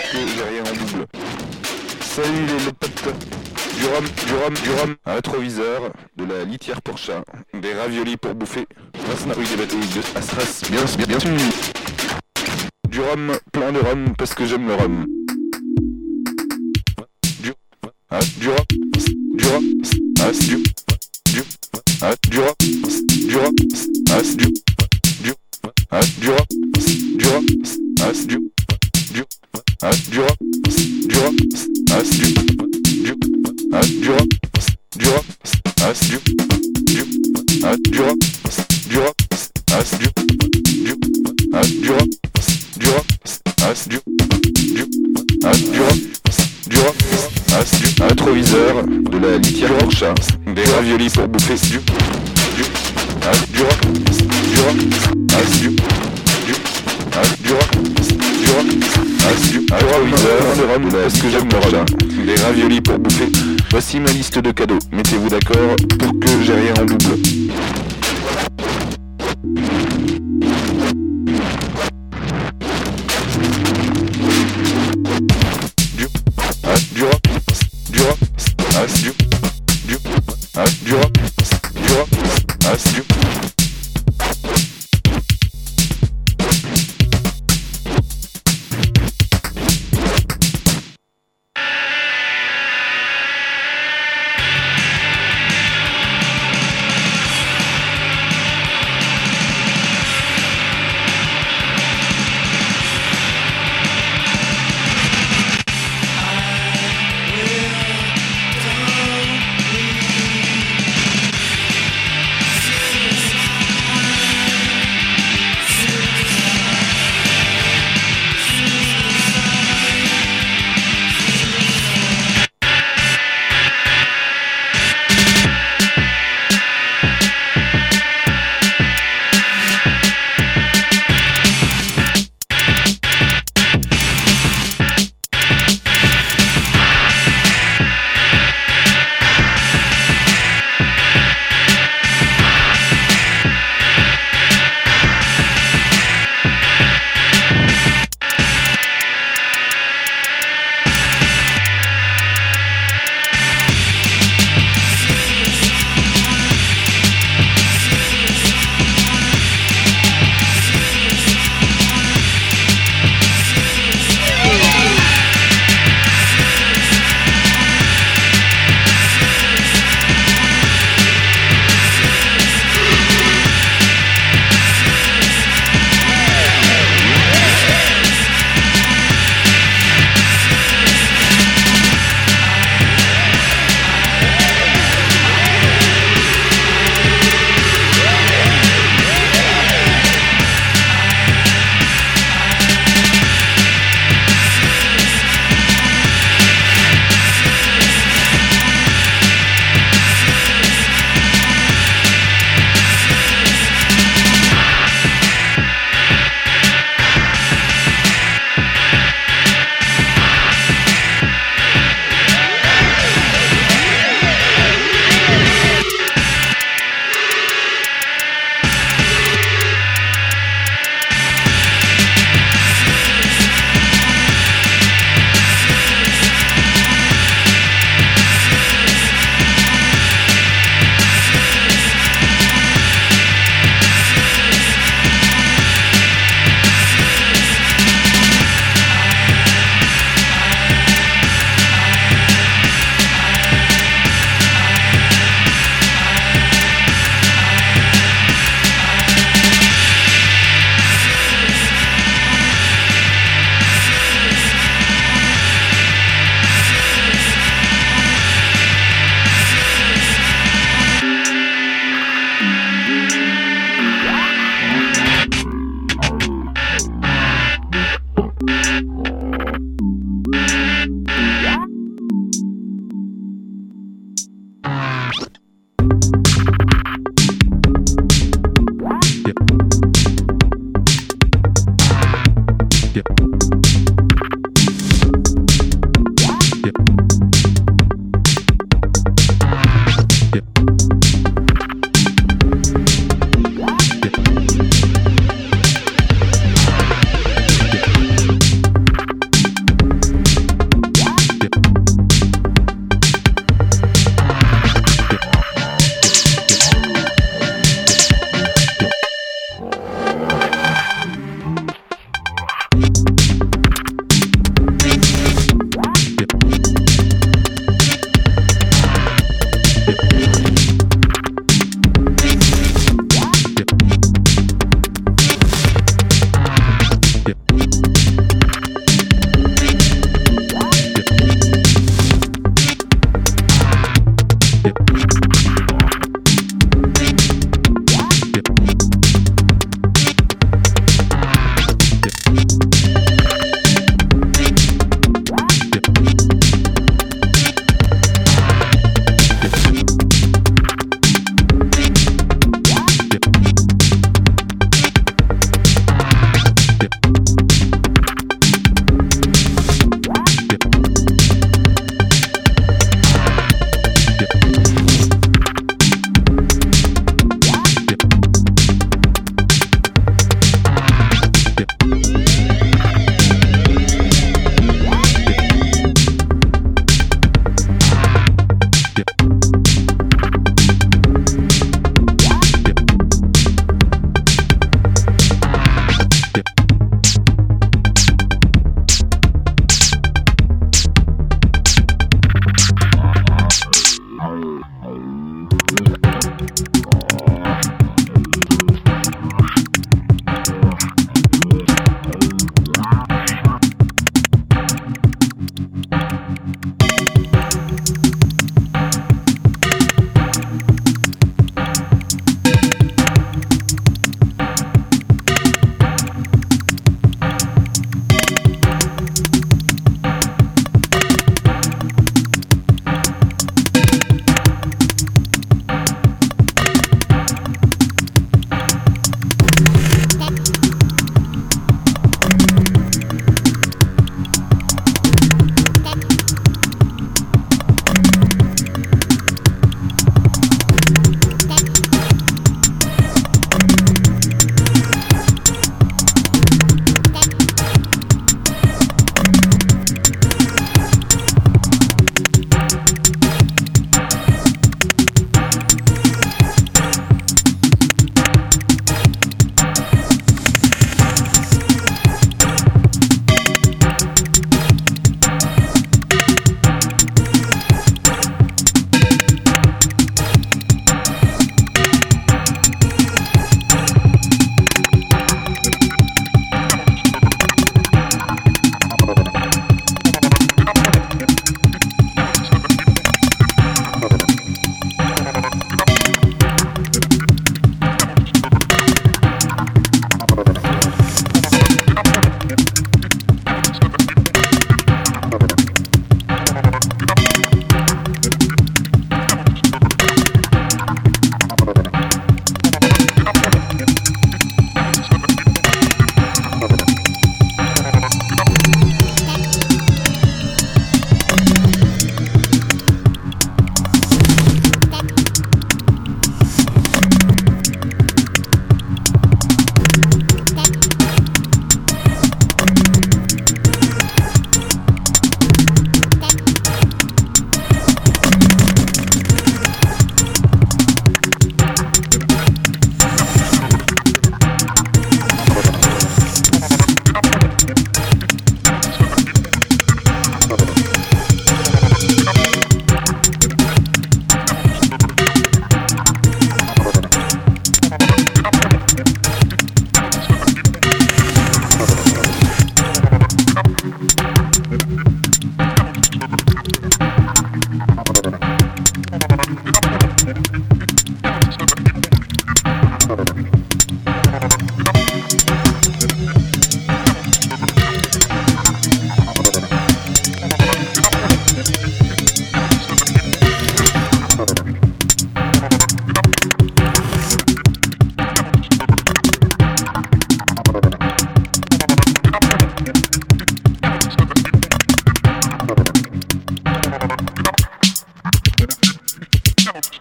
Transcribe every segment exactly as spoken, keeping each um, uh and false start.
que j'ai rien en double. Salut les, les potes. Du rhum, du rhum, du rhum. Un rétroviseur, de la litière pour chat, des raviolis pour bouffer, un oui, des batailles de Astras, bien, bien, bien sûr. Du rhum, plein de rhum, parce que j'aime le rhum. Du, ah, du rhum, du rhum, ah, du, du, ah, du rhum, du rhum, ah, du, du, ah, du rhum, du rhum, ah, du, du, ah, du rhum, du rhum, ah, du, du, ah, du rhum, du rhum, ah, du, du, ah, du rhum, du rhum, ah, du, du, ah, du rhum, du rhum, ah, du, du, ah, du rhum, du rhum, ah, du, un rétroviseur, de la litière pour chat, des raviolis pour bouffer, du, du, ah, du rhum, du rhum, ah, du, du, ah, du rhum, du rhum, ah, du, un rétroviseur, de rhum, parce que j'aime le rhum, des raviolis pour bouffer. Voici ma liste de cadeaux. Mettez-vous d'accord pour que j'ai rien en double. Du, ah, du rhum, du rhum, ah, du, du, ah, du rhum, du rhum, ah, du.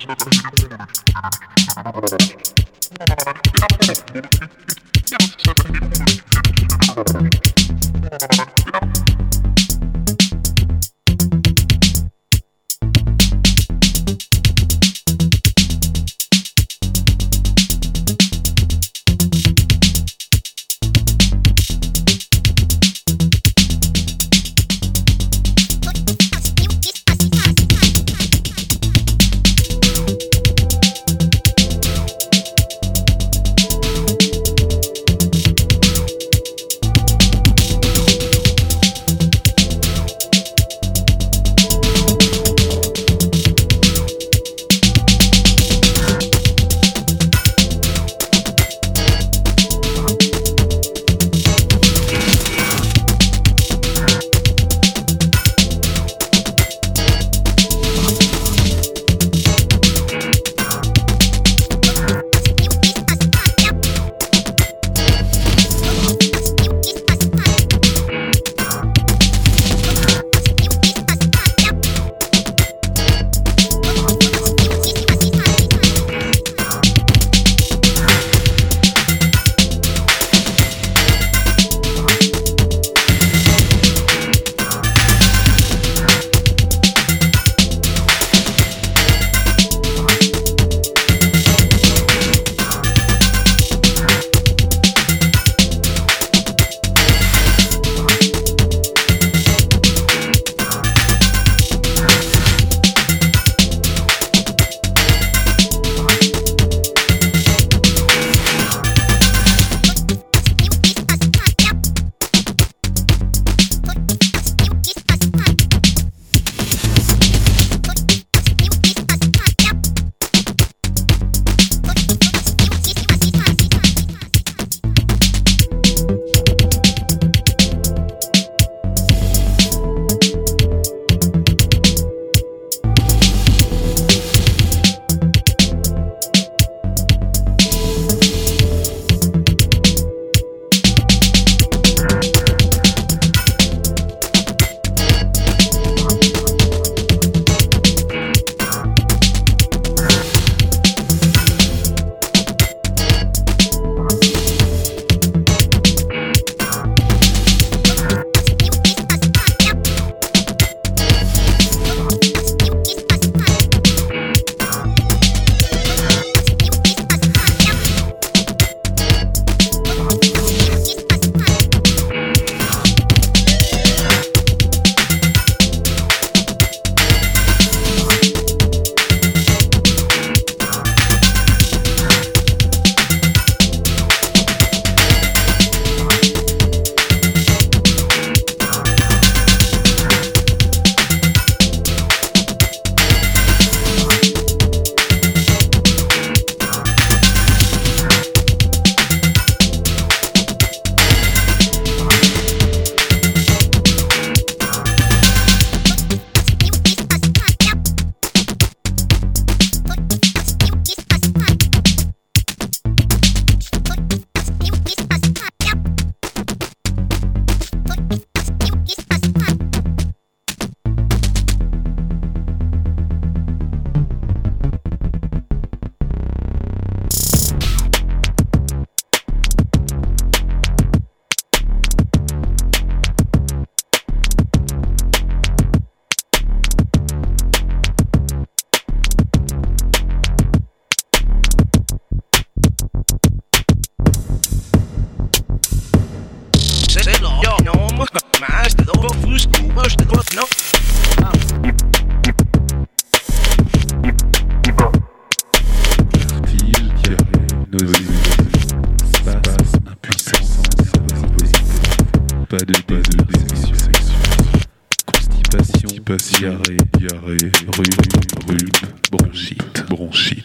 Diarrhée, diarrhée, rhume, rhume, bronchite, bronchite.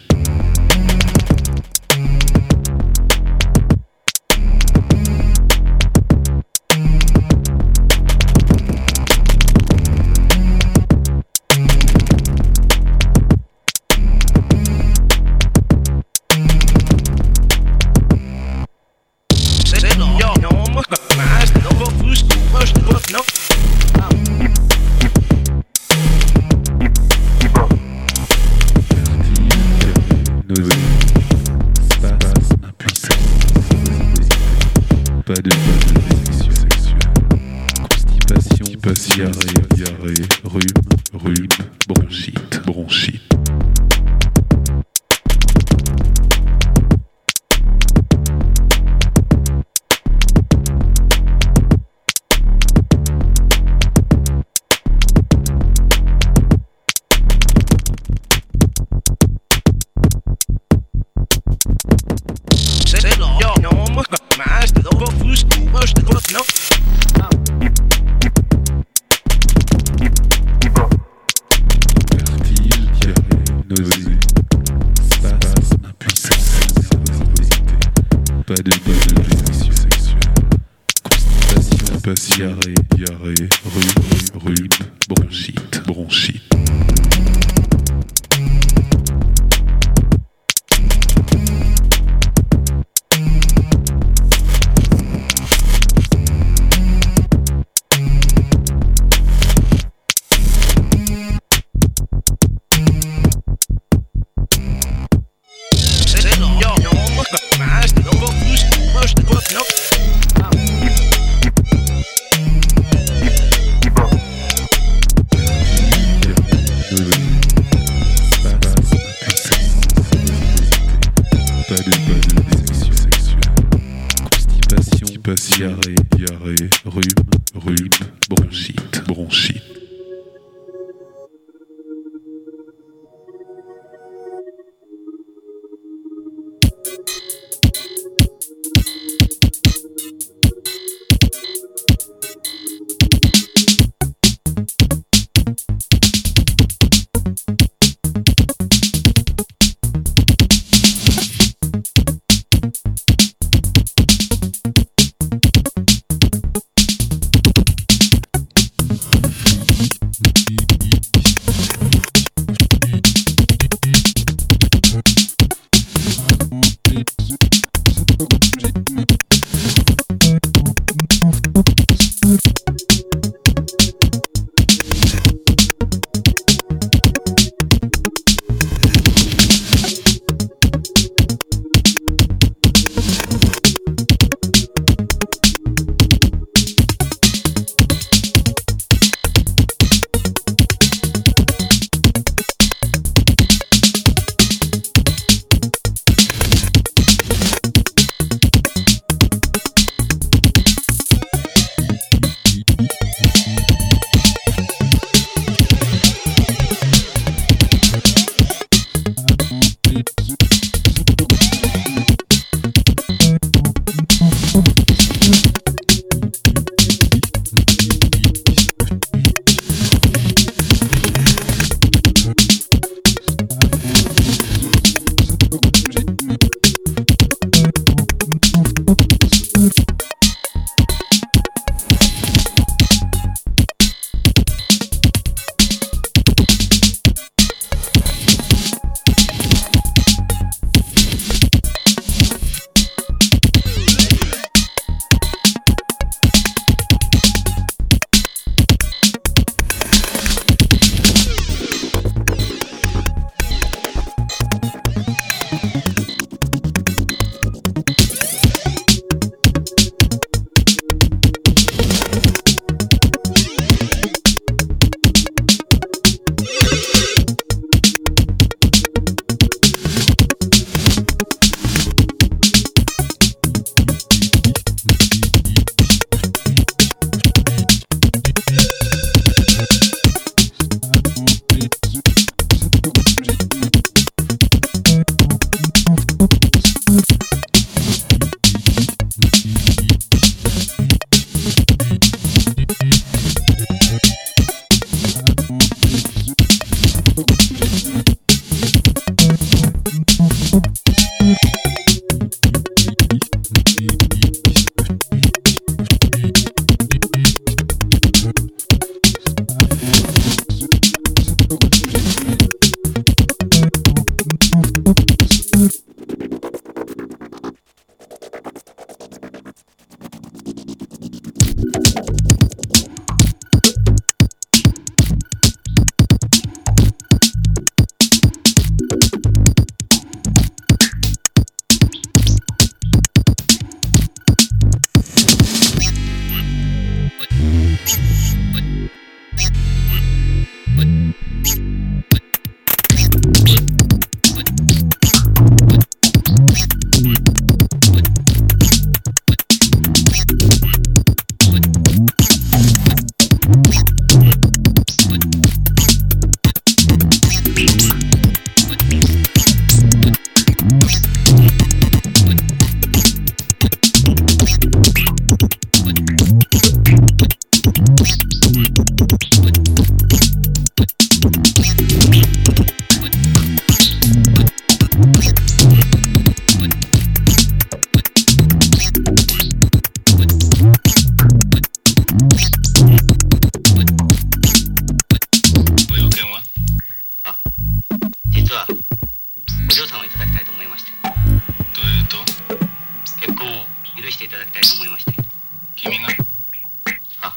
Fertile, constipation, diarrhée, diarrhée, rhume, rhume, bronchite, bronchite. Vertige, diarrhée, nausée, spasme, impuissance, nervosité, pas de plaisir sexuel, constipation, diarrhée, diarrhée, rhume, rhume, bronchite, bronchite. Vertige, diarrhée, 実はお嬢さんをいただきたいと思いまして。 というと、 結婚を許していただきたいと思いまして。 君が？ あ。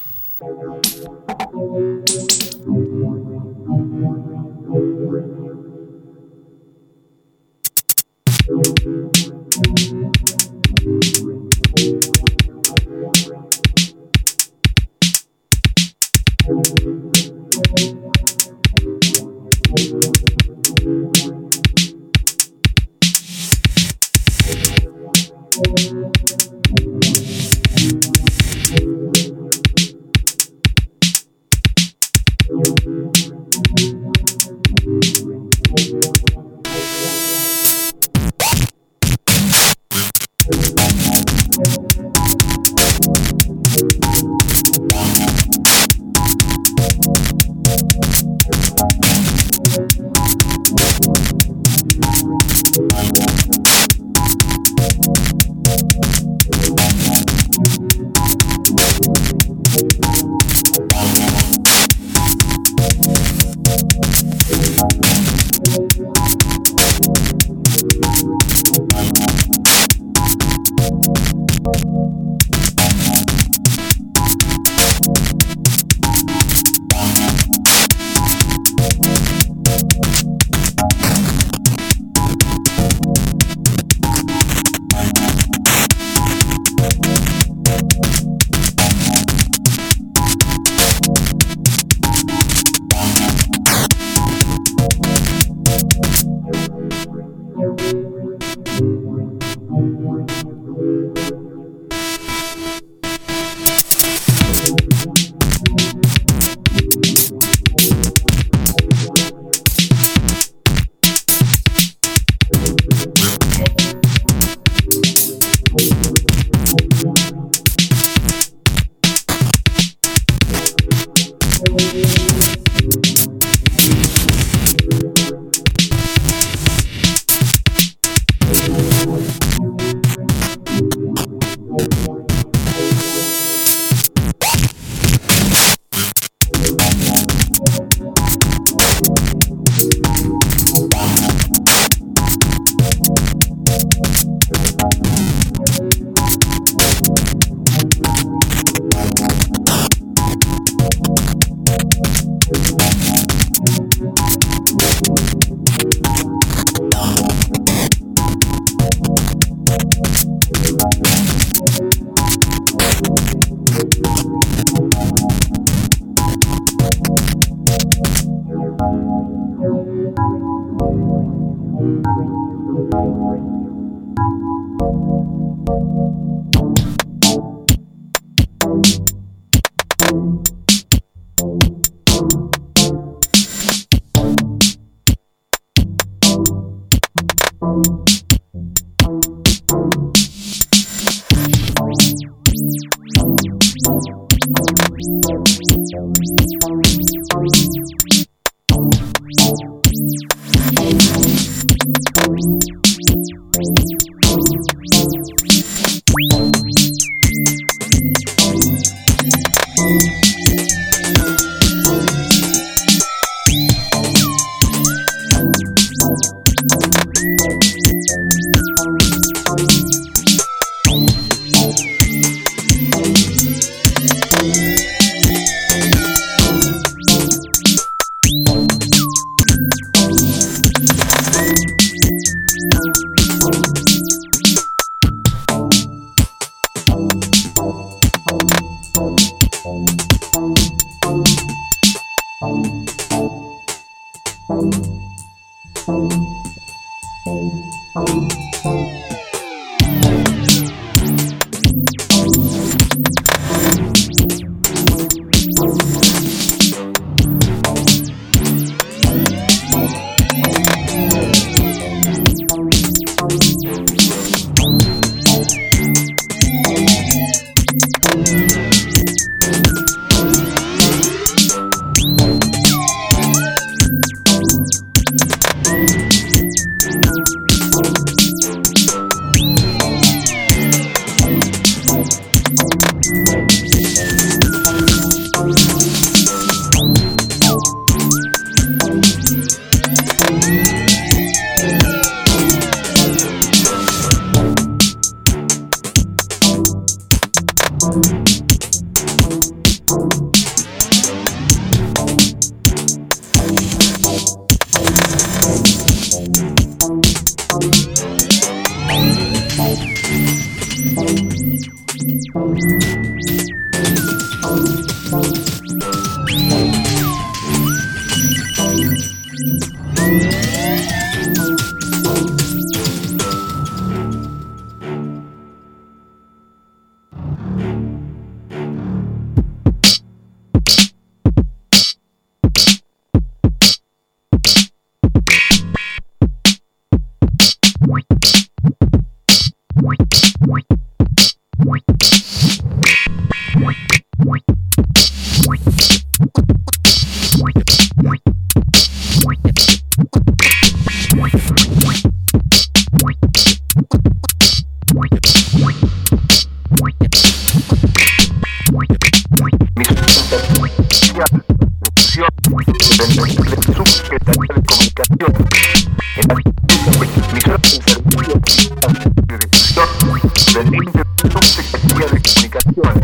dependiente de Subsecretaría de Comunicación. En la emisora de servicio de difusión del límite de Subsecretaría de Comunicación.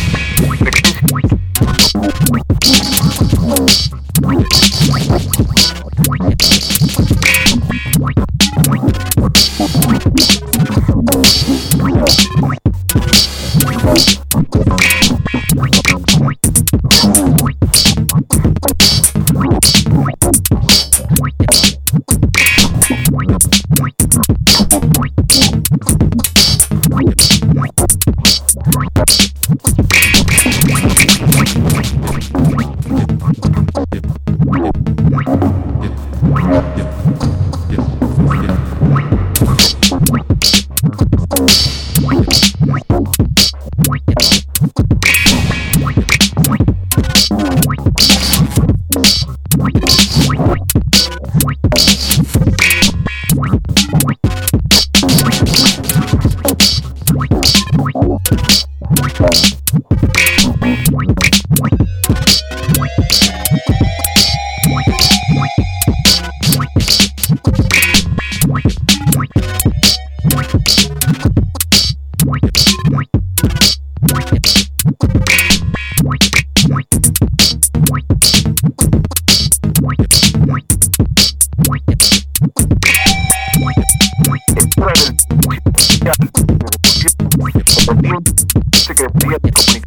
Secretaría de Comunicación.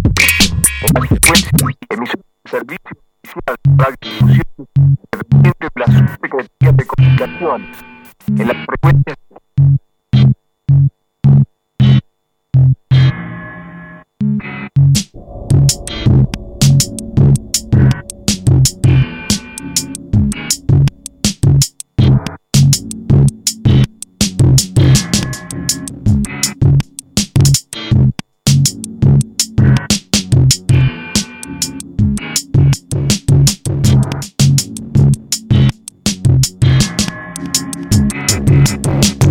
En la secuencia, emisión de servicio oficial de radiodifusión dependiente de la Subsecretaría de Comunicación. En la frecuencia Thank you.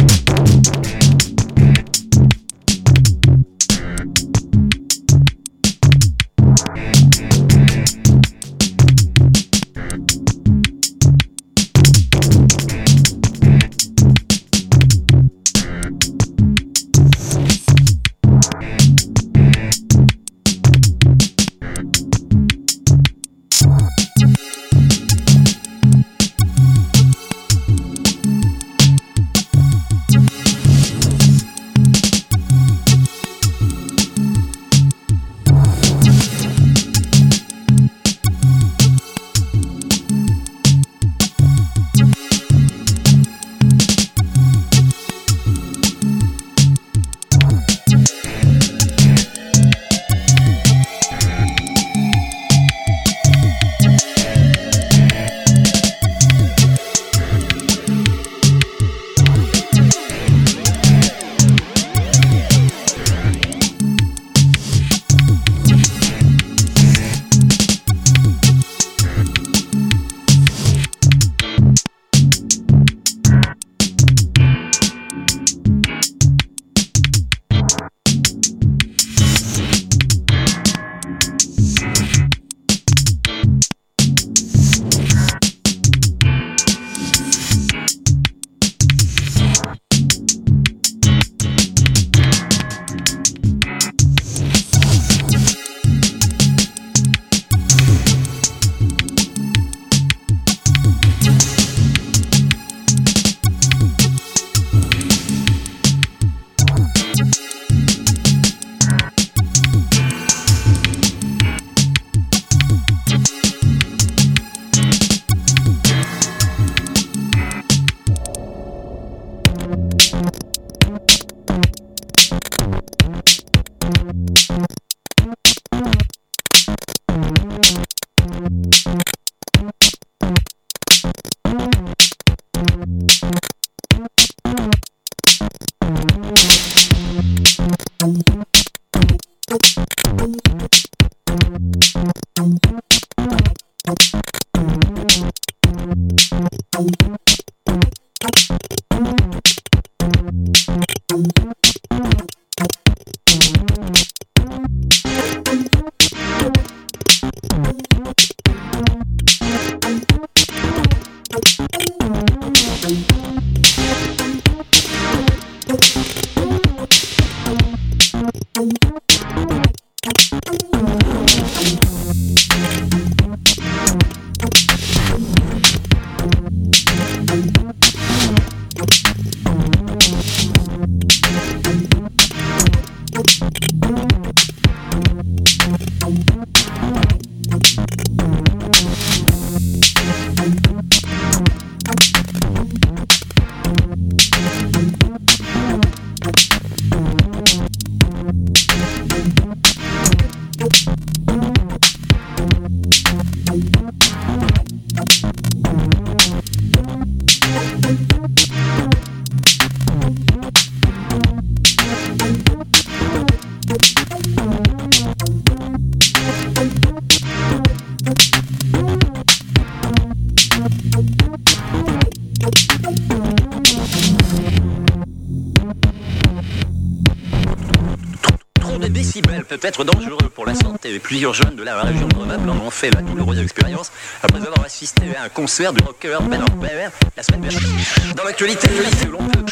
décibels peut être dangereux pour la santé. Plusieurs jeunes de la région de Grenoble en ont fait la douloureuse expérience après avoir assisté à un concert du rocker Ben Orper la semaine dernière. Dans l'actualité, l'actualité, l'on peut...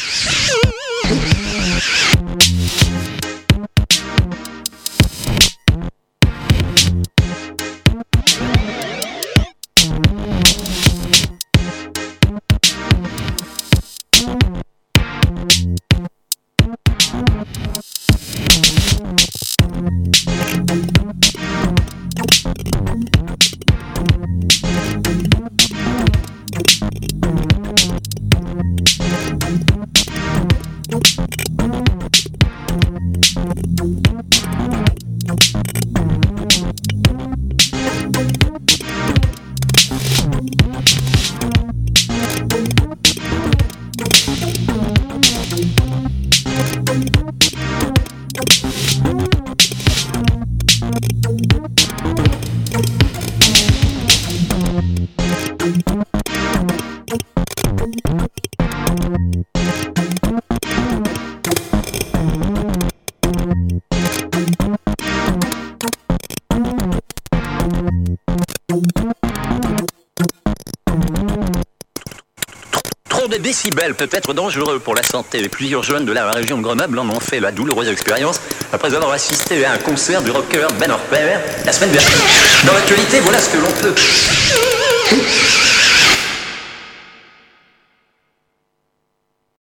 De décibels peut être dangereux pour la santé. Plusieurs jeunes de la région de Grenoble en ont fait la douloureuse expérience après avoir assisté à un concert du rocker Ben Orper la semaine dernière. Dans l'actualité, voilà ce que l'on peut...